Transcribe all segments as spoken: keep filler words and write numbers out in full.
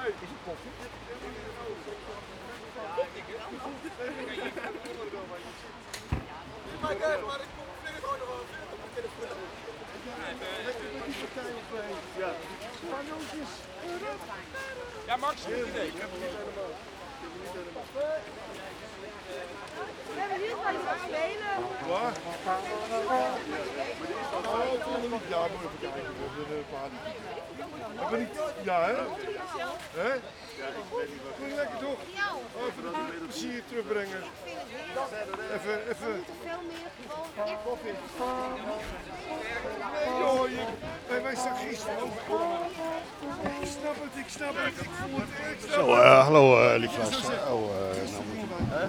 Is het koffie? Maar ik kom vliegen gewoon nog wel ja. Ja, Max, goed idee. We hebben hier kan je wat spelen. Waar? Oh, volgende week. Ja, moet even kijken. Hebben niet? Ja, hè? Hè? Ja, ik weet niet wat. Ging lekker toch? Even dat plezier terugbrengen. Even, even. We moeten veel meer gewoon echt koffie. Nee joh, je, wij, wij staan gisteren ook. Ik snap het, ik snap het. Ik voel het. Ik snap Zo, uh, hallo uh, lieve luisteraar. Oh, uh, nou moet ik...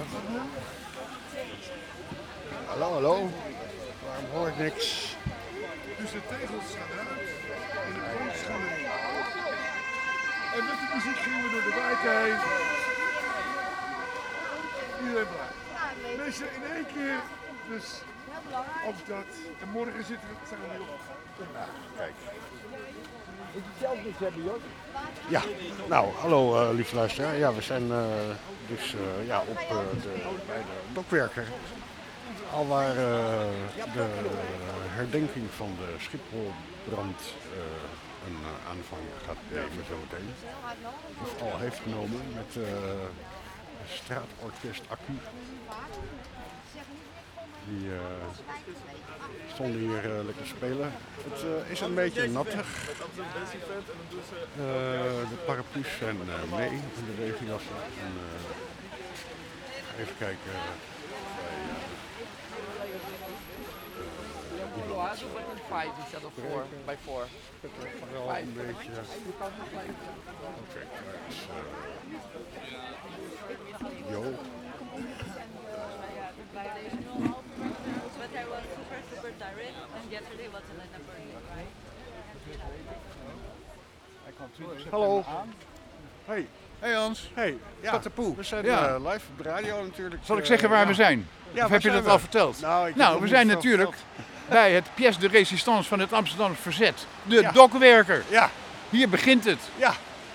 Hallo, hallo. Waarom hoor ik niks? Dus de tegels gaan eruit en de plankjes gaan erin. En met de muziek gingen we door de wijk heen. Iedereen blij. Mensen in één keer, dus ook dat. En morgen zitten we, zijn we weer op. Ja, kijk. Moet je zelf iets hebben, Jort? Ja, nou, hallo uh, lieve luisteraar. Ja, we zijn uh, dus uh, ja, op uh, de, bij de Dokwerker. Alwaar uh, de herdenking van de Schipholbrand uh, een uh, aanvang gaat nemen zometeen. Of al heeft genomen met uh, straatorkest Accu. Die uh, stonden hier uh, lekker spelen. Het uh, is een beetje nattig. Uh, de paraplu's zijn uh, mee in de regenjassen. En, uh, even kijken. Loazo button five instead of four by four. Wel een beetje. Oké, daar is uh, Jo. But I was super, super tired, and yesterday was a little bit. Hallo. Hey. Hey Hans. Hey. Ja, Patapoe. we zijn Ja. uh, live op de radio natuurlijk. Zal ik Uh, zeggen waar ja. we zijn? Ja, of waar heb je zijn dat we? al verteld? Nou, ik heb nou nog we niet zijn veel natuurlijk bij het pièce de résistance van het Amsterdamse verzet. De Ja. Dokwerker. Ja. Hier begint het. Ja.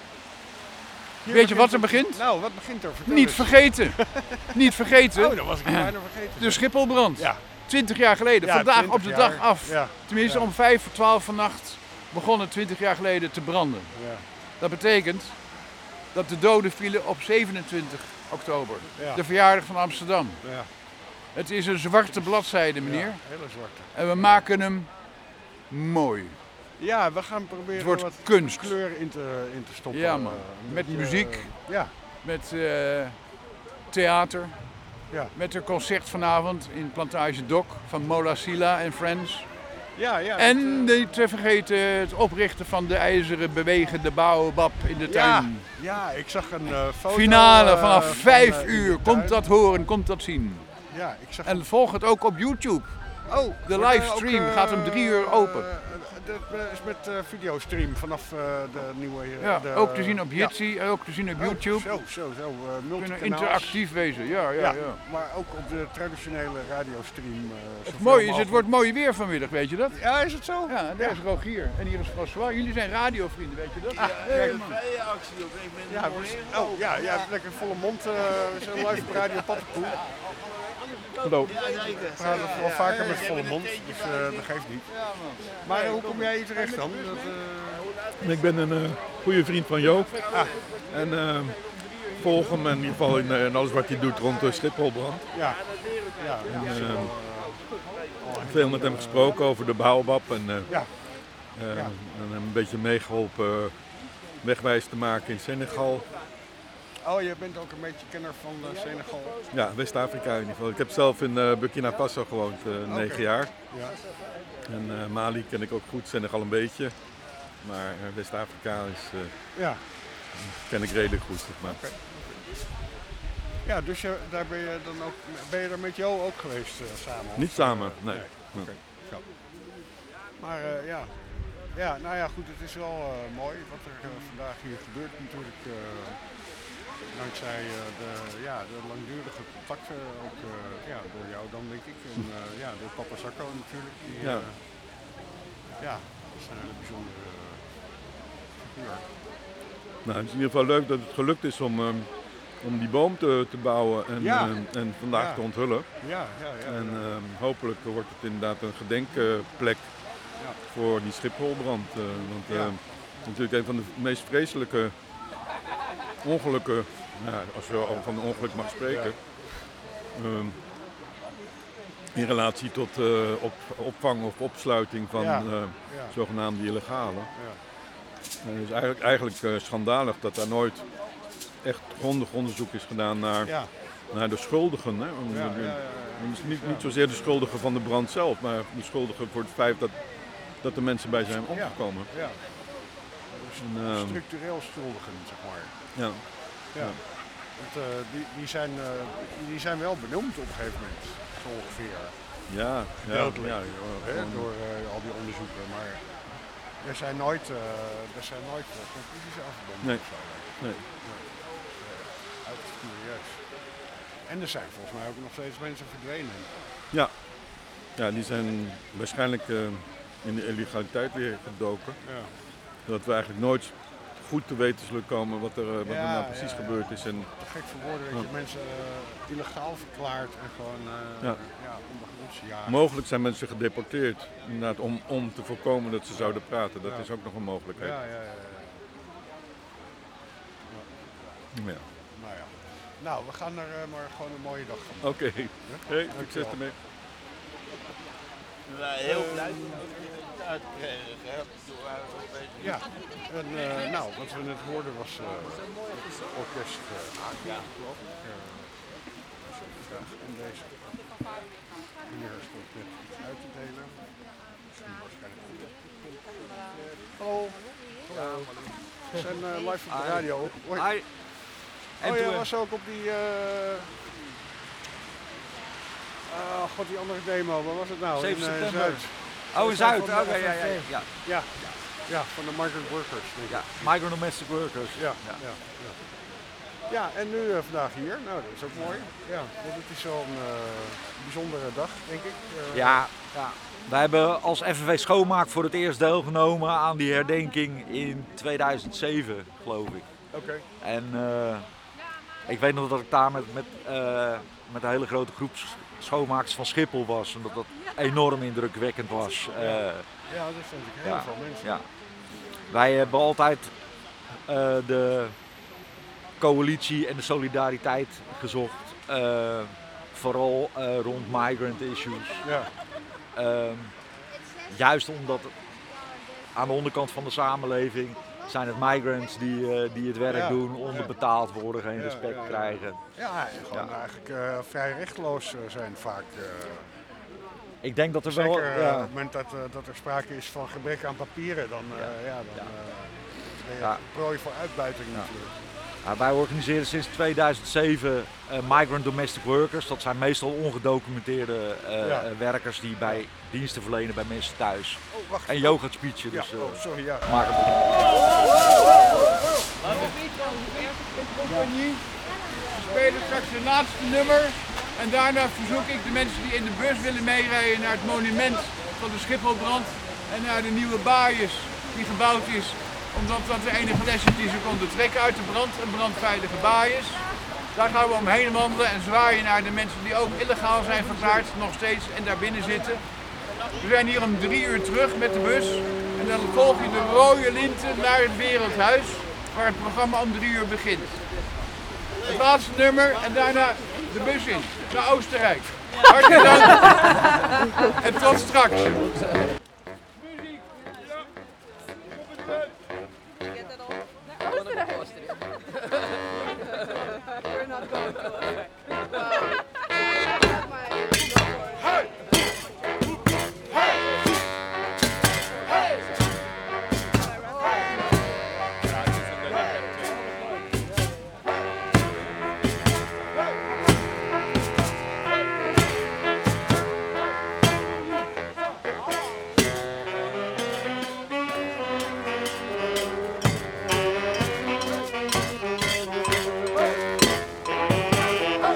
Weet Hier je begint wat er het. begint? Nou, wat begint er? Vertel Niet eens. vergeten. Niet vergeten. Oh, dat was ik bijna vergeten. De Schipholbrand. Ja. twintig jaar geleden. Ja, Vandaag twintig op de jaar. dag af. Ja. Tenminste Ja. om vijf voor twaalf vannacht begon het twintig jaar geleden te branden. Ja. Dat betekent dat de doden vielen op zevenentwintig oktober. Ja. De verjaardag van Amsterdam. Ja. Het is een zwarte bladzijde, meneer. Ja, hele zwarte. En we maken hem mooi. Ja, we gaan proberen Het wordt wat kunst. kleur in te, in te stoppen. Ja, man. Uh, een Met beetje, muziek. uh, ja. Met uh, theater. Ja. Met een concert vanavond in Plantage Dok van Mola Sila en Friends. Ja, ja. En niet te vergeten het oprichten van de ijzeren bewegende baobab in de Ja, tuin. ja, ik zag een uh, foto. Finale uh, vanaf van, vijf uh, in uur. de Komt tuin. dat horen, komt dat zien. Ja, ik zag En volg het ook op YouTube. Oh, de wordt er livestream ook, uh, gaat om drie uur open. Uh, dat uh, is met uh, videostream vanaf uh, de nieuwe... Uh, Ja, de, ook te zien op ja. Jitsi, ook te zien op YouTube. Oh, zo, zo, zo. Uh, Kunnen multikanaals. interactief wezen, ja, ja, ja. ja. Maar ook op de traditionele radiostream. Uh, Het mooie is, het wordt mooi weer vanmiddag, weet je dat? Ja, is het zo? Ja, en daar is Rogier en hier is François. Jullie zijn radiovrienden, weet je dat? Ah, Hey, kijk. man. actie op een Ja, we- oh, ja, ja, lekker volle mond. Uh, we zijn live op Radio Patapoe. Hallo. We praten wel vaker met volle mond, dus uh, dat geeft niet. Maar uh, hoe kom jij hier terecht dan? Dat, uh... Ik ben een uh, goede vriend van Joop. Ah. En uh, volg hem in ieder geval in, uh, in alles wat hij doet rond de Schipholbrand. Ja. Ja, en, uh, veel met hem gesproken over de baobab en, uh, ja. Uh, Ja. en hem een beetje meegeholpen uh, wegwijs te maken in Senegal. Oh, je bent ook een beetje kenner van uh, Senegal? Ja, West-Afrika in ieder geval. Ik heb zelf in uh, Burkina Faso gewoond, uh, Okay. negen jaar. Ja. En uh, Mali ken ik ook goed, Senegal een beetje. Maar uh, West-Afrika is, uh, ja. ken ik redelijk goed. Zeg maar. Okay. Ja, dus je, daar ben je dan ook, ben je er met Jo ook geweest uh, samen? Niet of, samen, uh, nee. nee. nee. Okay. Ja. Maar uh, ja. ja, nou ja, goed, het is wel uh, mooi wat er uh, vandaag hier gebeurt natuurlijk. Uh, dankzij uh, de, ja, de langdurige contacten, ook uh, ja, door jou dan denk ik. En uh, ja, door Papa Sacco natuurlijk. Die, ja. Uh, ja, dat is een hele bijzondere uh, figuur. Nou, het is in ieder geval leuk dat het gelukt is om, um, om die boom te, te bouwen en, Ja. uh, en vandaag Ja. te onthullen. Ja, ja, ja. En um, hopelijk wordt het inderdaad een gedenkplek Ja. voor die Schipholbrand. Uh, want uh, Ja. het is natuurlijk een van de meest vreselijke ongelukken, nou, als je al van een ongeluk mag spreken, um, in relatie tot uh, op, opvang of opsluiting van Ja. uh, Ja. zogenaamde illegale. Ja. En het is eigenlijk, eigenlijk uh, schandalig dat daar nooit echt grondig onderzoek is gedaan naar, Ja. naar de schuldigen. Hè? Om- Ja, de- ja, ja, ja. en het is niet, niet zozeer de schuldigen van de brand zelf, maar de schuldigen voor het feit dat, dat er mensen bij zijn omgekomen. Ja. En, ehm, Structureel schuldigen, zeg maar. ja. Ja. Want, uh, die, die, zijn, uh, die zijn wel benoemd op een gegeven moment, zo ongeveer. Ja, ja, Gedeeltelijk. ja, Hè, gewoon- door uh, al die onderzoeken. Maar er zijn nooit, uh, er zijn nooit uh, conclusies aan verbonden. Nee. of zo. nee. Uiterst curieus. En er zijn volgens mij ook nog steeds mensen verdwenen. Ja. ja, die zijn waarschijnlijk uh, in de illegaliteit weer gedoken. Ja. Dat we eigenlijk nooit goed te weten zullen komen wat er, uh, wat er Ja, nou precies ja, ja. gebeurd is. En, Te gek voor woorden dat je mensen uh, illegaal verklaart en gewoon uh, Ja. ja, ondergronds jaagt. mogelijk zijn mensen gedeporteerd inderdaad, om, om te voorkomen dat ze zouden praten. Dat Ja. is ook nog een mogelijkheid. Ja, ja, ja. ja. Ja. Nou ja. Nou, we gaan er uh, maar gewoon een mooie dag van maken. Oké, hey, succes ermee. We zijn heel blij dat we het uitgekregen hebben. Ja, en uh, nou, wat we net hoorden was uh, het orkest uh, Aqua, geloof ik. Uh, dus even vragen. En deze meneer stond net iets uit te delen. Misschien waarschijnlijk goed. Hallo. Hallo. We zijn uh, live op de radio. Hoi. Hi. Oh, jij was ook op die... Uh, uh, god, die andere demo. Waar was het nou? zeven in uh, september. Zuid. Oh, in Zuid. Van de Oké, ja, ja, F N V. ja. Ja, ja, van de migrant workers. Denk ik. Ja, migrant domestic workers. Ja, ja. Ja, ja. Ja, en nu uh, vandaag hier. Nou, dat is ook mooi. Ja, want het is zo'n uh, bijzondere dag, denk ik. Uh, Ja, ja. Wij hebben als F N V Schoonmaak voor het eerst deelgenomen aan die herdenking in tweeduizend zeven, geloof ik. Oké. Okay. En uh, ik weet nog dat ik daar met, met, uh, met een hele grote groep schoonmakers van Schiphol was. En dat dat enorm indrukwekkend was. Uh, ja, dat vind ik heel ja, veel mensen. Ja. Wij hebben altijd uh, de coalitie en de solidariteit gezocht. Uh, vooral uh, rond migrant issues. Ja. Um, juist omdat aan de onderkant van de samenleving zijn het migrants die, uh, die het werk ja, doen, onderbetaald worden, geen ja, respect ja, ja. krijgen. Ja, en gewoon Ja. eigenlijk uh, vrij rechtloos uh, zijn vaak. Uh, Ik denk dat er zeker wel... uh, Ja. op het moment dat, uh, dat er sprake is van gebrek aan papieren, dan, uh, ja. Ja, dan Ja. uh, ben je Ja. prooi voor uitbuiting Ja. natuurlijk. Ja, wij organiseren sinds tweeduizend zeven uh, migrant domestic workers. Dat zijn meestal ongedocumenteerde uh, Ja. uh, werkers die bij Ja. diensten verlenen bij mensen thuis. Oh, wacht. En yoga speechen, dus Ja, uh, oh, sorry, ja. maak het Compagnie. We spelen straks het laatste nummer. En daarna verzoek ik de mensen die in de bus willen meerijden naar het monument van de Schipholbrand. En naar de nieuwe baaiers die gebouwd is. Omdat dat de enige les is die ze konden trekken uit de brand. Een brandveilige baaiers. Daar gaan we omheen wandelen en zwaaien naar de mensen die ook illegaal zijn verklaard. Nog steeds en daar binnen zitten. We zijn hier om drie uur terug met de bus. En dan volg je de rode linten naar het Wereldhuis. Waar het programma om drie uur begint. Het laatste nummer en daarna de bus in, naar Oostenrijk. Hartelijk dank en tot straks. We're not going to Oostenrijk. Hey!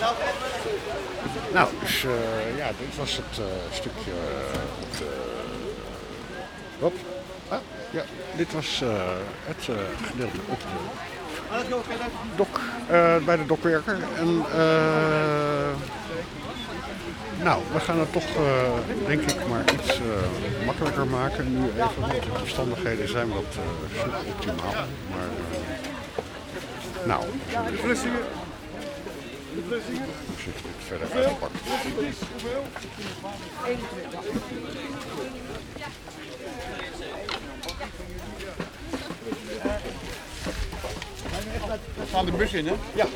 Nou, dus uh, ja, dit was het uh, stukje uh, op de... Hop. Ah, ja, dit was uh, het uh, gedeelte op de dok, uh, bij de dokwerker. En uh, nou, we gaan het toch uh, denk ik maar iets uh, makkelijker maken nu even, want de omstandigheden zijn wat uh, suboptimaal. Maar uh, nou, de Vlissingen. De Vlissingen. Hoe zit dit verder uitgepakt? Hoeveel? eenentwintig. We gaan de bus in, hè? Ja.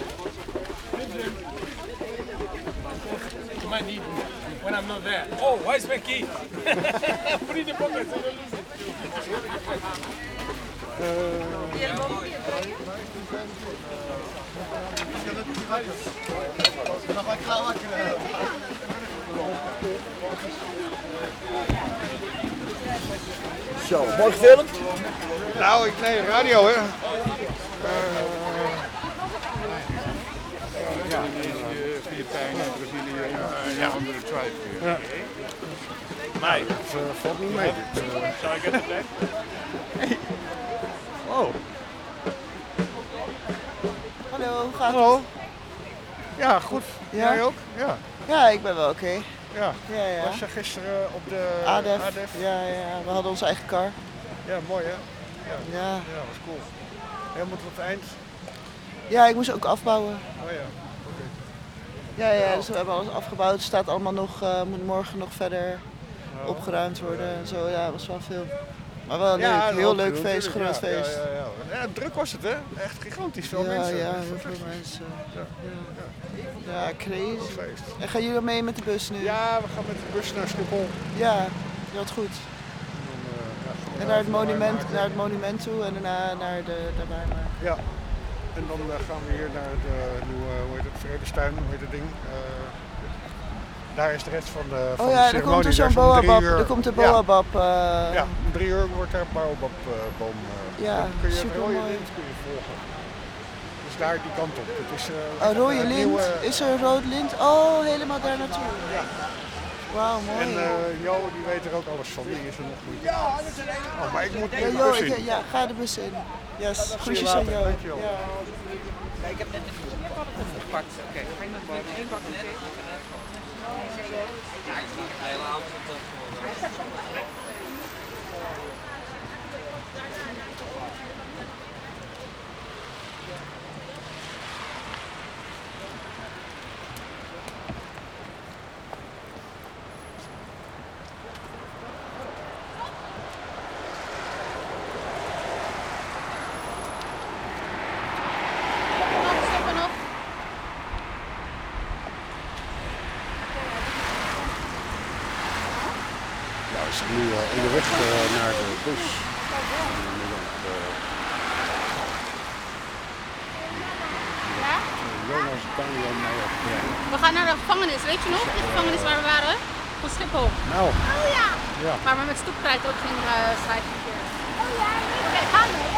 You might need me when I'm not there. Oh, where's my key? Put it in the pocket so you don't lose it. Zo, mooi gefilmd? Nou, ik nee, radio hè. Uh, Ja, Filipijnen, Brazilië, ja, andere tribes. Ja. Nee, het uh, valt niet mee. Zal ik het even? Hey. Oh. Hallo, hoe gaat Hallo. het? Ja, goed. Ja? Jij ook? Ja. Ja, ik ben wel oké. Okay. Ja. Ja, ja. Was je gisteren op de A D E F? A D E F? Ja, ja, we hadden onze eigen car. Ja, mooi hè? Ja. Ja. Ja, was cool. Helemaal tot het eind? Ja, ik moest ook afbouwen. Oh ja. Oké. Ja, ja, dus we hebben alles afgebouwd. Het staat allemaal nog, uh, moet morgen nog verder Oh. opgeruimd worden en zo. Ja, het was wel veel. Maar wel leuk, Ja, heel leuk natuurlijk. feest, groot ja, feest. Ja, ja, ja. Ja, druk was het hè? Echt gigantisch veel ja, mensen. Ja, Echt heel veel fantastisch. mensen. Ja. Ja, ja crazy. Feest. En gaan jullie mee met de bus nu? Ja, we gaan met de bus naar Schiphol. Ja, dat goed. En, dan, uh, ja, gaan we En naar het, even monument, maken. naar het monument toe en daarna naar de, de Wijnmaar. Ja. En dan uh, gaan we hier naar de nieuwe, hoe heet het, Vredestuin, hoe heet het ding. Uh, daar is de rest van de, van oh de ja, er ceremonie. komt er zo'n Daar is om drie boabab, uur- er komt de Ja. boabab. Uh, Ja, om drie uur wordt daar een baobabboom. Uh, Ja, dan kun je het supermooi. rode lint kun je volgen. Dus daar die kant op. Het is, uh, een rode uh, lint? nieuwe- Is er een rood lint? Oh, helemaal daar naartoe. Ja. Wauw, mooi. En uh, Jo, die weet er ook alles van. Die is er nog goed. Ja, oh, maar ik moet ja, in de Jo, bus ik, in. ja, ga de bus in. Yes, Zie je groetjes aan later. Jo. Dankjewel. Ja. Ik heb net een gepakt. Oké, ga je met één pakken? Ja, ik ga de hele avond op dat Ja, we zijn nu uh, onderweg uh, naar de bus. Ja? Jonas Daniel Meijer. We gaan naar de gevangenis, weet je nog? De gevangenis waar we waren? Van Schiphol. Nou. Oh ja. Ja. Waar we met stoepkrijt ook gingen uh, schrijven. Oh ja. Oké, gaan we.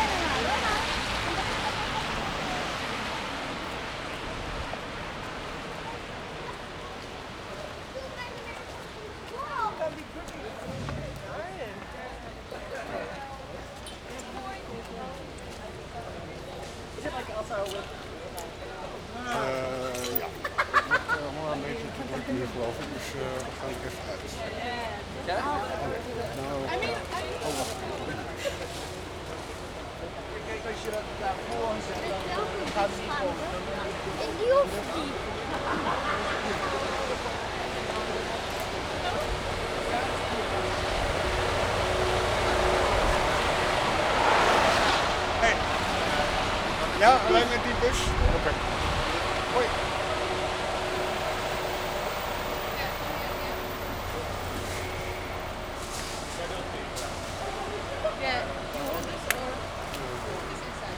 Uh, ja, het uh, honderd meter te druk nu geloof ik, dus uh, we gaan er even uit. Ja? Nou, oh wacht. Kijk, als je dat daarvoor zet, dan gaat het niet komen. En die hoeft niet. Hey. Ja, alleen met die bus? Oké. Okay. Hoi. Yeah, you hold this or this inside.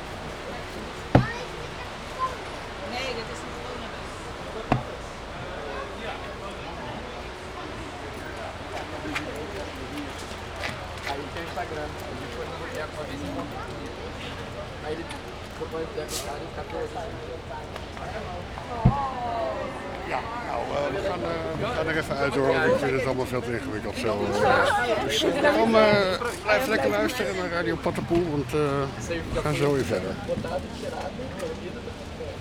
Nee, dit is een gewone bus. Aí tem o Instagram, a gente foi no é, uma vez em Aí ele foi para o deputado e catou. gaan, uh, we gaan er even uit hoor, want ik vind het allemaal veel te ingewikkeld zo. Uh, dus uh, daarom uh, blijf lekker luisteren naar Radio Pattenpoel, want uh, we gaan zo weer verder.